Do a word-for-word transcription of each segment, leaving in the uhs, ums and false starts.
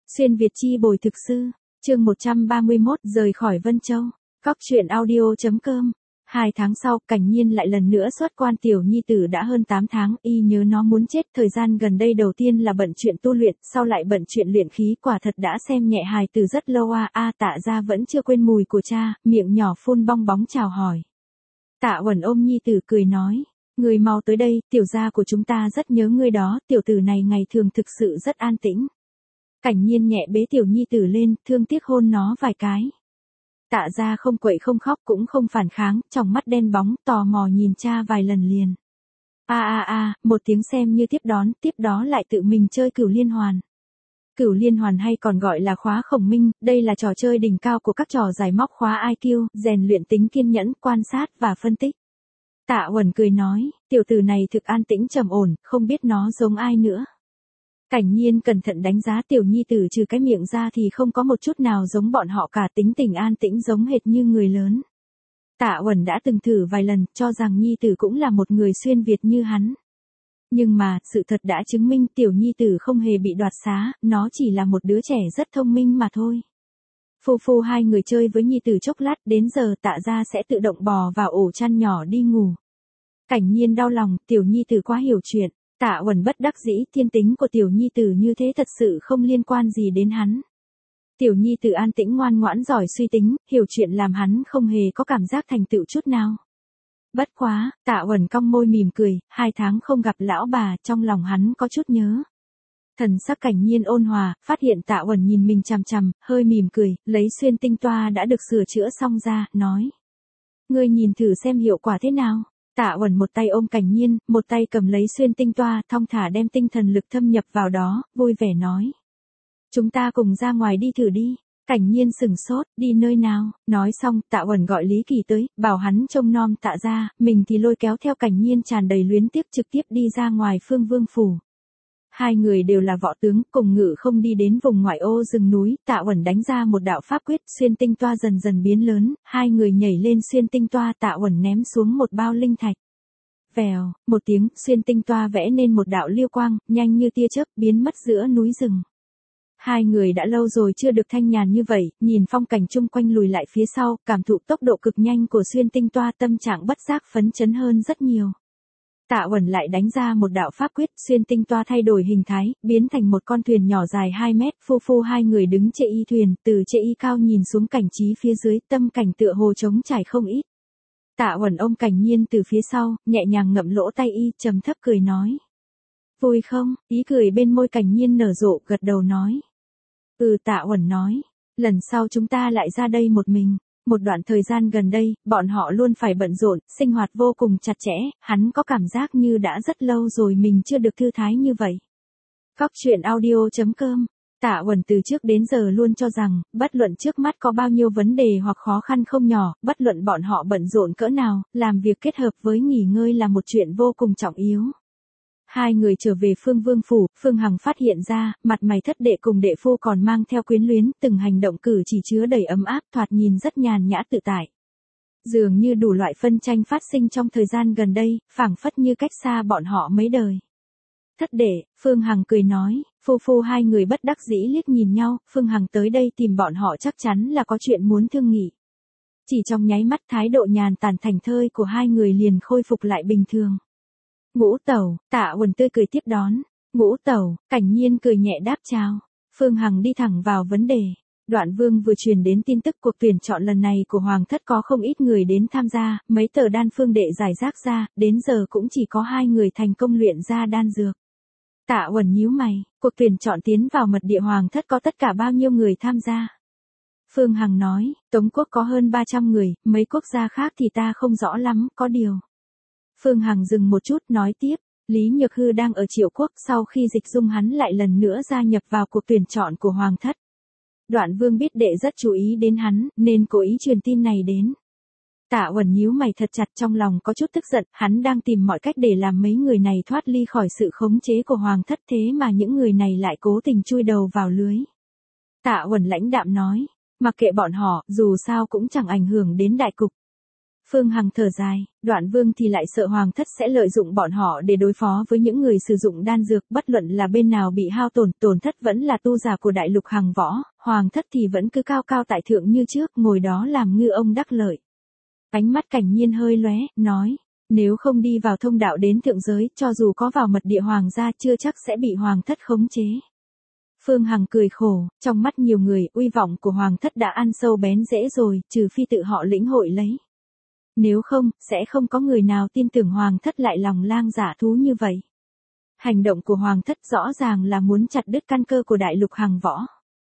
Xuyên Việt chi bồi thực sư, chương một trăm ba mươi mốt rời khỏi Vân Châu. Góc truyện audio.com. Hai tháng sau, Cảnh Nhiên lại lần nữa xuất quan. Tiểu nhi tử đã hơn tám tháng, y nhớ nó muốn chết. Thời gian gần đây đầu tiên là bận chuyện tu luyện, sau lại bận chuyện luyện khí. Quả thật đã xem nhẹ hài tử rất lâu a. A Tạ Gia vẫn chưa quên mùi của cha, miệng nhỏ phun bong bóng chào hỏi. Tạ Uẩn ôm nhi tử cười nói, người mau tới đây, tiểu gia của chúng ta rất nhớ ngươi đó. Tiểu tử này ngày thường thực sự rất an tĩnh. Cảnh Nhiên nhẹ bế tiểu nhi tử lên, thương tiếc hôn nó vài cái. Tạ Gia không quậy không khóc cũng không phản kháng, trong mắt đen bóng, tò mò nhìn cha vài lần liền. A a a, một tiếng xem như tiếp đón, tiếp đó lại tự mình chơi cửu liên hoàn. Cửu liên hoàn hay còn gọi là khóa khổng minh, đây là trò chơi đỉnh cao của các trò giải móc khóa i kiu, rèn luyện tính kiên nhẫn, quan sát và phân tích. Tạ Uẩn cười nói, tiểu tử này thực an tĩnh trầm ổn, không biết nó giống ai nữa. Cảnh Nhiên cẩn thận đánh giá tiểu nhi tử, trừ cái miệng ra thì không có một chút nào giống bọn họ cả, tính tình an tĩnh giống hệt như người lớn. Tạ Uẩn đã từng thử vài lần, cho rằng nhi tử cũng là một người xuyên Việt như hắn. Nhưng mà, sự thật đã chứng minh tiểu nhi tử không hề bị đoạt xá, nó chỉ là một đứa trẻ rất thông minh mà thôi. Phu phu hai người chơi với nhi tử chốc lát, đến giờ Tạ Gia sẽ tự động bò vào ổ chăn nhỏ đi ngủ. Cảnh Nhiên đau lòng, tiểu nhi tử quá hiểu chuyện. Tạ Uẩn bất đắc dĩ, thiên tính của tiểu nhi tử như thế thật sự không liên quan gì đến hắn. Tiểu nhi tử an tĩnh ngoan ngoãn giỏi suy tính, hiểu chuyện làm hắn không hề có cảm giác thành tựu chút nào. Bất quá, Tạ Uẩn cong môi mỉm cười, hai tháng không gặp lão bà, trong lòng hắn có chút nhớ. Thần sắc Cảnh Nhiên ôn hòa, phát hiện Tạ Uẩn nhìn mình chằm chằm, hơi mỉm cười, lấy xuyên tinh toa đã được sửa chữa xong ra, nói. Ngươi nhìn thử xem hiệu quả thế nào. Tạ Uẩn một tay ôm Cảnh Nhiên, một tay cầm lấy xuyên tinh toa, thong thả đem tinh thần lực thâm nhập vào đó, vui vẻ nói. Chúng ta cùng ra ngoài đi thử đi. Cảnh Nhiên sừng sốt, đi nơi nào? Nói xong, Tạ Uẩn gọi Lý Kỳ tới, bảo hắn trông nom Tạ Gia, mình thì lôi kéo theo Cảnh Nhiên tràn đầy luyến tiếc trực tiếp đi ra ngoài Phương Vương phủ. Hai người đều là võ tướng, cùng ngự không đi đến vùng ngoại ô rừng núi. Tạ Uẩn đánh ra một đạo pháp quyết, xuyên tinh toa dần dần biến lớn, hai người nhảy lên xuyên tinh toa. Tạ Uẩn ném xuống một bao linh thạch. Vèo, một tiếng, xuyên tinh toa vẽ nên một đạo liêu quang, nhanh như tia chớp, biến mất giữa núi rừng. Hai người đã lâu rồi chưa được thanh nhàn như vậy, nhìn phong cảnh chung quanh lùi lại phía sau, cảm thụ tốc độ cực nhanh của xuyên tinh toa, tâm trạng bất giác phấn chấn hơn rất nhiều. Tạ Uẩn lại đánh ra một đạo pháp quyết, xuyên tinh toa thay đổi hình thái, biến thành một con thuyền nhỏ dài hai mét. Phu phu hai người đứng trên y thuyền, từ trên y cao nhìn xuống cảnh trí phía dưới, tâm cảnh tựa hồ trống trải không ít. Tạ Uẩn ôm Cảnh Nhiên từ phía sau, nhẹ nhàng ngậm lỗ tay y, trầm thấp cười nói. Vui không? Ý cười bên môi Cảnh Nhiên nở rộ, gật đầu nói. Ừ, Tạ Uẩn nói, lần sau chúng ta lại ra đây một mình. Một đoạn thời gian gần đây, bọn họ luôn phải bận rộn, sinh hoạt vô cùng chặt chẽ, hắn có cảm giác như đã rất lâu rồi mình chưa được thư thái như vậy. Góc truyện audio.com. Tạ Uẩn từ trước đến giờ luôn cho rằng, bất luận trước mắt có bao nhiêu vấn đề hoặc khó khăn không nhỏ, bất luận bọn họ bận rộn cỡ nào, làm việc kết hợp với nghỉ ngơi là một chuyện vô cùng trọng yếu. Hai người trở về Phương Vương phủ, Phương Hằng phát hiện ra, mặt mày thất đệ cùng đệ phu còn mang theo quyến luyến, từng hành động cử chỉ chứa đầy ấm áp, thoạt nhìn rất nhàn nhã tự tại. Dường như đủ loại phân tranh phát sinh trong thời gian gần đây, phảng phất như cách xa bọn họ mấy đời. Thất đệ, Phương Hằng cười nói, phu phu hai người bất đắc dĩ liếc nhìn nhau, Phương Hằng tới đây tìm bọn họ chắc chắn là có chuyện muốn thương nghị. Chỉ trong nháy mắt, thái độ nhàn tản thảnh thơi của hai người liền khôi phục lại bình thường. Ngũ tẩu, Tạ Uẩn tươi cười tiếp đón. Ngũ tẩu, Cảnh Nhiên cười nhẹ đáp chào. Phương Hằng đi thẳng vào vấn đề. Đoạn Vương vừa truyền đến tin tức cuộc tuyển chọn lần này của Hoàng thất có không ít người đến tham gia, mấy tờ đan phương đệ giải rác ra, đến giờ cũng chỉ có hai người thành công luyện ra đan dược. Tạ Uẩn nhíu mày, cuộc tuyển chọn tiến vào mật địa Hoàng thất có tất cả bao nhiêu người tham gia? Phương Hằng nói, Tống quốc có hơn ba trăm người, mấy quốc gia khác thì ta không rõ lắm, có điều. Phương Hằng dừng một chút nói tiếp, Lý Nhược Hư đang ở Triệu Quốc, sau khi Dịch Dung hắn lại lần nữa gia nhập vào cuộc tuyển chọn của Hoàng thất. Đoạn Vương biết đệ rất chú ý đến hắn, nên cố ý truyền tin này đến. Tạ Uẩn nhíu mày thật chặt, trong lòng có chút tức giận, hắn đang tìm mọi cách để làm mấy người này thoát ly khỏi sự khống chế của Hoàng thất, thế mà những người này lại cố tình chui đầu vào lưới. Tạ Uẩn lãnh đạm nói, mặc kệ bọn họ, dù sao cũng chẳng ảnh hưởng đến đại cục. Phương Hằng thở dài, Đoạn Vương thì lại sợ Hoàng thất sẽ lợi dụng bọn họ để đối phó với những người sử dụng đan dược, bất luận là bên nào bị hao tổn, tổn thất vẫn là tu giả của đại lục Hằng Võ, Hoàng thất thì vẫn cứ cao cao tại thượng như trước, ngồi đó làm ngư ông đắc lợi. Ánh mắt Cảnh Nhiên hơi lóe, nói, nếu không đi vào thông đạo đến thượng giới, cho dù có vào mật địa hoàng gia chưa chắc sẽ bị Hoàng thất khống chế. Phương Hằng cười khổ, trong mắt nhiều người, uy vọng của Hoàng thất đã ăn sâu bén rễ rồi, trừ phi tự họ lĩnh hội lấy. Nếu không, sẽ không có người nào tin tưởng Hoàng thất lại lòng lang dạ thú như vậy. Hành động của Hoàng thất rõ ràng là muốn chặt đứt căn cơ của đại lục Hằng Võ.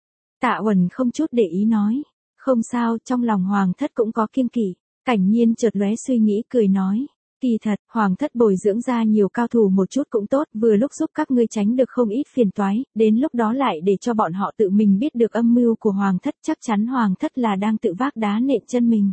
Tạ Uẩn không chút để ý nói, không sao, trong lòng Hoàng thất cũng có kiêng kỵ. Cảnh Nhiên chợt lóe suy nghĩ cười nói, kỳ thật, Hoàng thất bồi dưỡng ra nhiều cao thủ một chút cũng tốt, vừa lúc giúp các ngươi tránh được không ít phiền toái, đến lúc đó lại để cho bọn họ tự mình biết được âm mưu của Hoàng thất, chắc chắn Hoàng thất là đang tự vác đá nện chân mình.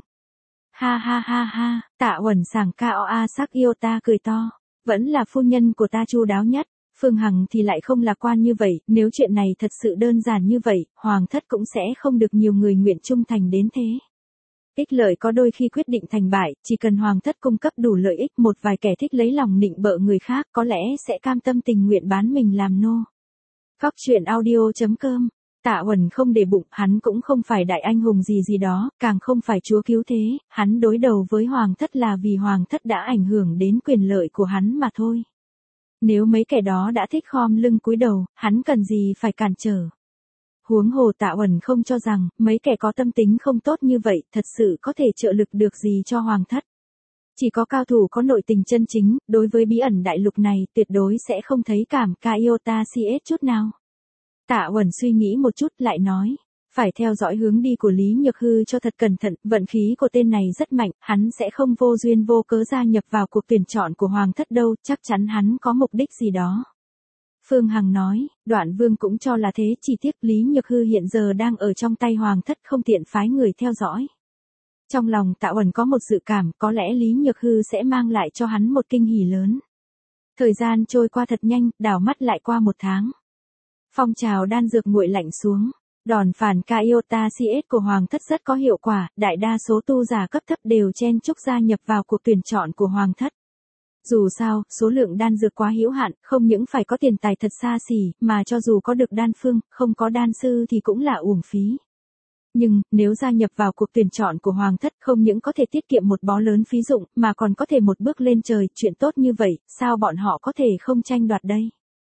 Ha ha ha ha, Tạ Uẩn sảng cao a sắc yêu ta cười to, vẫn là phu nhân của ta chu đáo nhất. Phương Hằng thì lại không lạc quan như vậy, nếu chuyện này thật sự đơn giản như vậy, Hoàng thất cũng sẽ không được nhiều người nguyện trung thành đến thế. Ích lợi có đôi khi quyết định thành bại, chỉ cần Hoàng thất cung cấp đủ lợi ích, một vài kẻ thích lấy lòng nịnh bợ người khác có lẽ sẽ cam tâm tình nguyện bán mình làm nô. Góc truyện audio chấm com. Tạ Uẩn không để bụng, hắn cũng không phải đại anh hùng gì gì đó, càng không phải chúa cứu thế, hắn đối đầu với Hoàng thất là vì Hoàng thất đã ảnh hưởng đến quyền lợi của hắn mà thôi. Nếu mấy kẻ đó đã thích khom lưng cúi đầu, hắn cần gì phải cản trở. Huống hồ Tạ Uẩn không cho rằng, mấy kẻ có tâm tính không tốt như vậy, thật sự có thể trợ lực được gì cho Hoàng thất. Chỉ có cao thủ có nội tình chân chính, đối với bí ẩn đại lục này, tuyệt đối sẽ không thấy cảm ca iota cs chút nào. Tạ Uẩn suy nghĩ một chút lại nói, phải theo dõi hướng đi của Lý Nhược Hư cho thật cẩn thận, vận khí của tên này rất mạnh, hắn sẽ không vô duyên vô cớ gia nhập vào cuộc tuyển chọn của Hoàng thất đâu, chắc chắn hắn có mục đích gì đó. Phương Hằng nói, Đoạn Vương cũng cho là thế, chỉ tiếc Lý Nhược Hư hiện giờ đang ở trong tay Hoàng thất không tiện phái người theo dõi. Trong lòng Tạ Uẩn có một dự cảm, có lẽ Lý Nhược Hư sẽ mang lại cho hắn một kinh hỉ lớn. Thời gian trôi qua thật nhanh, đảo mắt lại qua một tháng. Phong trào đan dược nguội lạnh xuống, đòn phản Iota cs của Hoàng thất rất có hiệu quả, đại đa số tu giả cấp thấp đều chen chúc gia nhập vào cuộc tuyển chọn của Hoàng thất. Dù sao, số lượng đan dược quá hữu hạn, không những phải có tiền tài thật xa xỉ, mà cho dù có được đan phương, không có đan sư thì cũng là uổng phí. Nhưng, nếu gia nhập vào cuộc tuyển chọn của Hoàng thất không những có thể tiết kiệm một bó lớn phí dụng, mà còn có thể một bước lên trời, chuyện tốt như vậy, sao bọn họ có thể không tranh đoạt đây?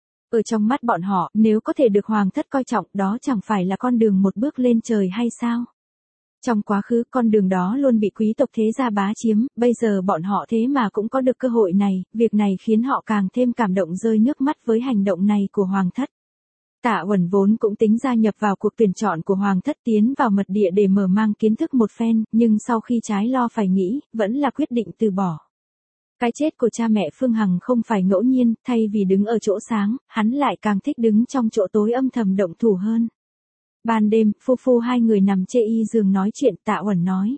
Ở trong mắt bọn họ, nếu có thể được Hoàng thất coi trọng, đó chẳng phải là con đường một bước lên trời hay sao? Trong quá khứ, con đường đó luôn bị quý tộc thế gia bá chiếm, bây giờ bọn họ thế mà cũng có được cơ hội này, việc này khiến họ càng thêm cảm động rơi nước mắt với hành động này của Hoàng thất. Tạ Uẩn vốn cũng tính gia nhập vào cuộc tuyển chọn của Hoàng thất, tiến vào mật địa để mở mang kiến thức một phen, nhưng sau khi trái lo phải nghĩ, vẫn là quyết định từ bỏ. Cái chết của cha mẹ Phương Hằng không phải ngẫu nhiên, thay vì đứng ở chỗ sáng, hắn lại càng thích đứng trong chỗ tối âm thầm động thủ hơn. Ban đêm, phu phu hai người nằm chê y giường nói chuyện, Tạ Uẩn nói.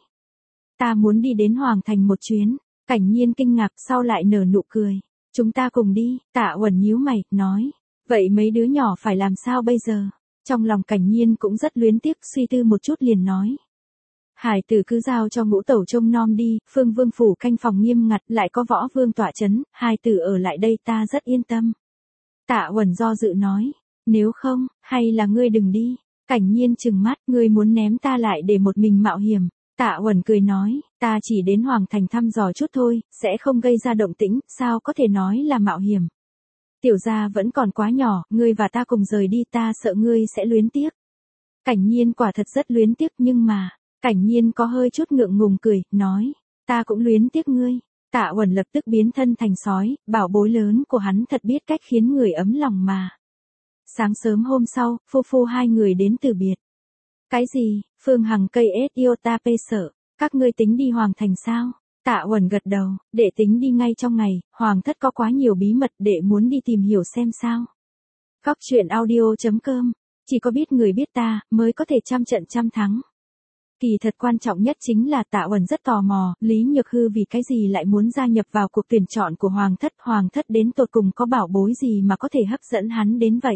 Ta muốn đi đến Hoàng Thành một chuyến. Cảnh Nhiên kinh ngạc, sau lại nở nụ cười. Chúng ta cùng đi, Tạ Uẩn nhíu mày, nói. Vậy mấy đứa nhỏ phải làm sao bây giờ? Trong lòng Cảnh Nhiên cũng rất luyến tiếc, suy tư một chút liền nói. Hải tử cứ giao cho ngũ tẩu trông nom đi, Phương Vương phủ canh phòng nghiêm ngặt, lại có Võ Vương tọa chấn, hai tử ở lại đây ta rất yên tâm. Tạ Uẩn do dự nói. Nếu không, hay là ngươi đừng đi. Cảnh Nhiên trừng mắt, ngươi muốn ném ta lại để một mình mạo hiểm. Tạ Uẩn cười nói, ta chỉ đến Hoàng Thành thăm dò chút thôi, sẽ không gây ra động tĩnh, sao có thể nói là mạo hiểm. Tiểu gia vẫn còn quá nhỏ, ngươi và ta cùng rời đi, ta sợ ngươi sẽ luyến tiếc. Cảnh Nhiên quả thật rất luyến tiếc, nhưng mà, Cảnh Nhiên có hơi chút ngượng ngùng cười, nói, ta cũng luyến tiếc ngươi. Tạ Uẩn lập tức biến thân thành sói, bảo bối lớn của hắn thật biết cách khiến người ấm lòng mà. Sáng sớm hôm sau, phu phu hai người đến từ biệt. Cái gì? Phương Hằng cây ết iota pê sợ, các ngươi tính đi Hoàng Thành sao? Tạ Uẩn gật đầu, đệ tính đi ngay trong ngày, Hoàng thất có quá nhiều bí mật, đệ muốn đi tìm hiểu xem sao. Góc truyện audio chấm com, chỉ có biết người biết ta, mới có thể trăm trận trăm thắng. Kỳ thật quan trọng nhất chính là Tạ Uẩn rất tò mò, Lý Nhược Hư vì cái gì lại muốn gia nhập vào cuộc tuyển chọn của Hoàng thất, Hoàng thất đến tột cùng có bảo bối gì mà có thể hấp dẫn hắn đến vậy.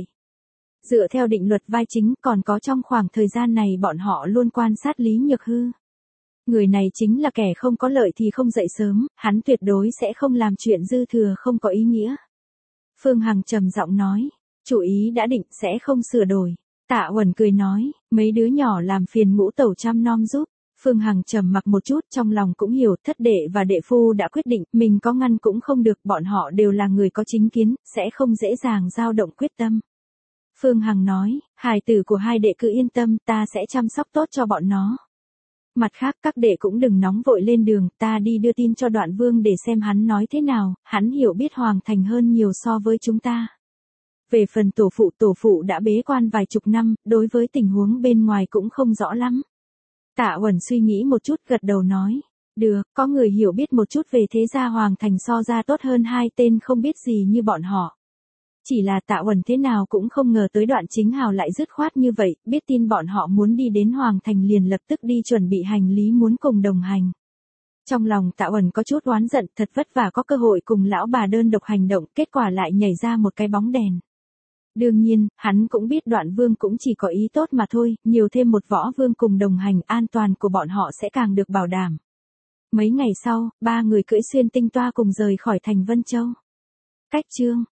Dựa theo định luật vai chính, còn có trong khoảng thời gian này bọn họ luôn quan sát Lý Nhược Hư. Người này chính là kẻ không có lợi thì không dậy sớm, hắn tuyệt đối sẽ không làm chuyện dư thừa không có ý nghĩa. Phương Hằng trầm giọng nói, chủ ý đã định sẽ không sửa đổi. Tạ Uẩn cười nói, mấy đứa nhỏ làm phiền ngũ tẩu chăm nom giúp. Phương Hằng trầm mặc một chút, trong lòng cũng hiểu thất đệ và đệ phu đã quyết định, mình có ngăn cũng không được, bọn họ đều là người có chính kiến, sẽ không dễ dàng dao động quyết tâm. Phương Hằng nói, hài tử của hai đệ cứ yên tâm, ta sẽ chăm sóc tốt cho bọn nó. Mặt khác các đệ cũng đừng nóng vội lên đường, ta đi đưa tin cho Đoạn Vương để xem hắn nói thế nào, hắn hiểu biết Hoàng Thành hơn nhiều so với chúng ta. Về phần tổ phụ, tổ phụ đã bế quan vài chục năm, đối với tình huống bên ngoài cũng không rõ lắm. Tạ Uẩn suy nghĩ một chút gật đầu nói, được, có người hiểu biết một chút về thế gia Hoàng Thành so ra tốt hơn hai tên không biết gì như bọn họ. Chỉ là Tạ Uẩn thế nào cũng không ngờ tới Đoạn Chính Hào lại dứt khoát như vậy, biết tin bọn họ muốn đi đến Hoàng Thành liền lập tức đi chuẩn bị hành lý muốn cùng đồng hành. Trong lòng Tạ Uẩn có chút oán giận, thật vất vả có cơ hội cùng lão bà đơn độc hành động, kết quả lại nhảy ra một cái bóng đèn. Đương nhiên, hắn cũng biết Đoạn Vương cũng chỉ có ý tốt mà thôi, nhiều thêm một võ vương cùng đồng hành, an toàn của bọn họ sẽ càng được bảo đảm. Mấy ngày sau, ba người cưỡi xuyên tinh toa cùng rời khỏi thành Vân Châu. Cách chương